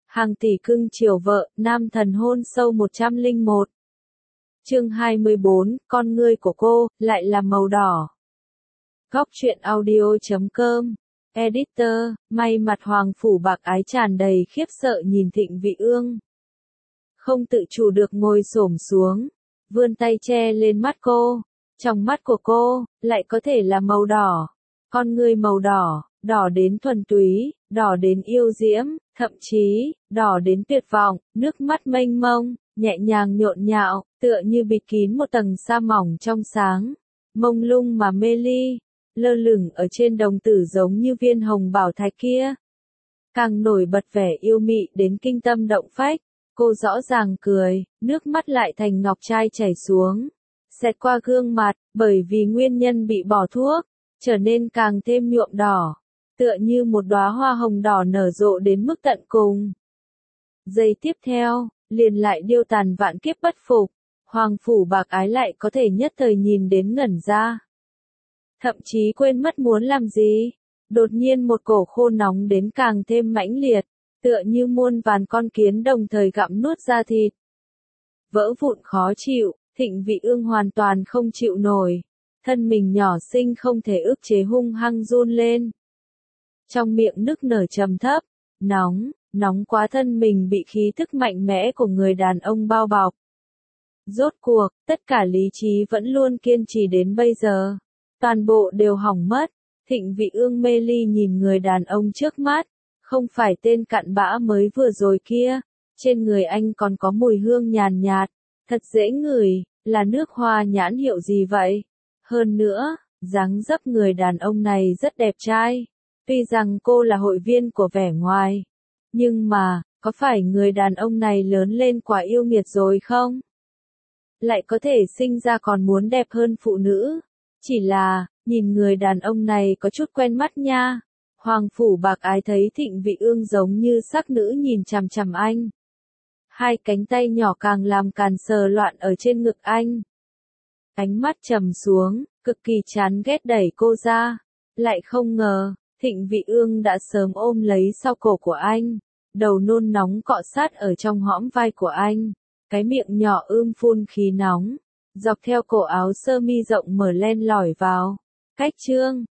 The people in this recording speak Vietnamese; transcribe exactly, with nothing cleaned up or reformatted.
Hàng tỷ cưng chiều vợ, nam thần hôn sâu một trăm lẻ một. Chương hai mươi bốn, con ngươi của cô, lại là màu đỏ. Góc truyện audio chấm com. Editor, may mặt hoàng phủ bạc ái tràn đầy khiếp sợ nhìn Thịnh Vị Ương. Không tự chủ được ngồi xổm xuống, vươn tay che lên mắt cô. Trong mắt của cô, lại có thể là màu đỏ. Con ngươi màu đỏ, đỏ đến thuần túy, đỏ đến yêu diễm, thậm chí, đỏ đến tuyệt vọng, nước mắt mênh mông, nhẹ nhàng nhộn nhạo, tựa như bịt kín một tầng sa mỏng trong sáng, mông lung mà mê ly, lơ lửng ở trên đồng tử giống như viên hồng bảo thạch kia. Càng nổi bật vẻ yêu mị đến kinh tâm động phách, cô rõ ràng cười, nước mắt lại thành ngọc trai chảy xuống, xẹt qua gương mặt, bởi vì nguyên nhân bị bỏ thuốc, trở nên càng thêm nhuộm đỏ, tựa như một đóa hoa hồng đỏ nở rộ đến mức tận cùng. Giây tiếp theo, liền lại điêu tàn vạn kiếp bất phục, hoàng phủ bạc ái lại có thể nhất thời nhìn đến ngẩn ra. Thậm chí quên mất muốn làm gì, đột nhiên một cổ khô nóng đến càng thêm mãnh liệt, tựa như muôn vàn con kiến đồng thời gặm nuốt da thịt. Vỡ vụn khó chịu, Thịnh Vị Ương hoàn toàn không chịu nổi, thân mình nhỏ xinh không thể ức chế hung hăng run lên. Trong miệng nức nở trầm thấp, nóng, nóng quá thân mình bị khí thức mạnh mẽ của người đàn ông bao bọc. Rốt cuộc, tất cả lý trí vẫn luôn kiên trì đến bây giờ, toàn bộ đều hỏng mất. Thịnh Vị Ương mê ly nhìn người đàn ông trước mắt, không phải tên cặn bã mới vừa rồi kia, trên người anh còn có mùi hương nhàn nhạt, thật dễ ngửi, là nước hoa nhãn hiệu gì vậy? Hơn nữa, dáng dấp người đàn ông này rất đẹp trai. Tuy rằng cô là hội viên của vẻ ngoài, nhưng mà, có phải người đàn ông này lớn lên quá yêu nghiệt rồi không? Lại có thể sinh ra còn muốn đẹp hơn phụ nữ. Chỉ là, nhìn người đàn ông này có chút quen mắt nha. Hoàng phủ bạc ái thấy Thịnh Vị Ương giống như sắc nữ nhìn chằm chằm anh. Hai cánh tay nhỏ càng làm càn sờ loạn ở trên ngực anh. Ánh mắt trầm xuống, cực kỳ chán ghét đẩy cô ra. Lại không ngờ, Thịnh Vị Ương đã sớm ôm lấy sau cổ của anh, đầu nôn nóng cọ sát ở trong hõm vai của anh, cái miệng nhỏ ưm phun khí nóng, dọc theo cổ áo sơ mi rộng mở len lỏi vào. Cách chương,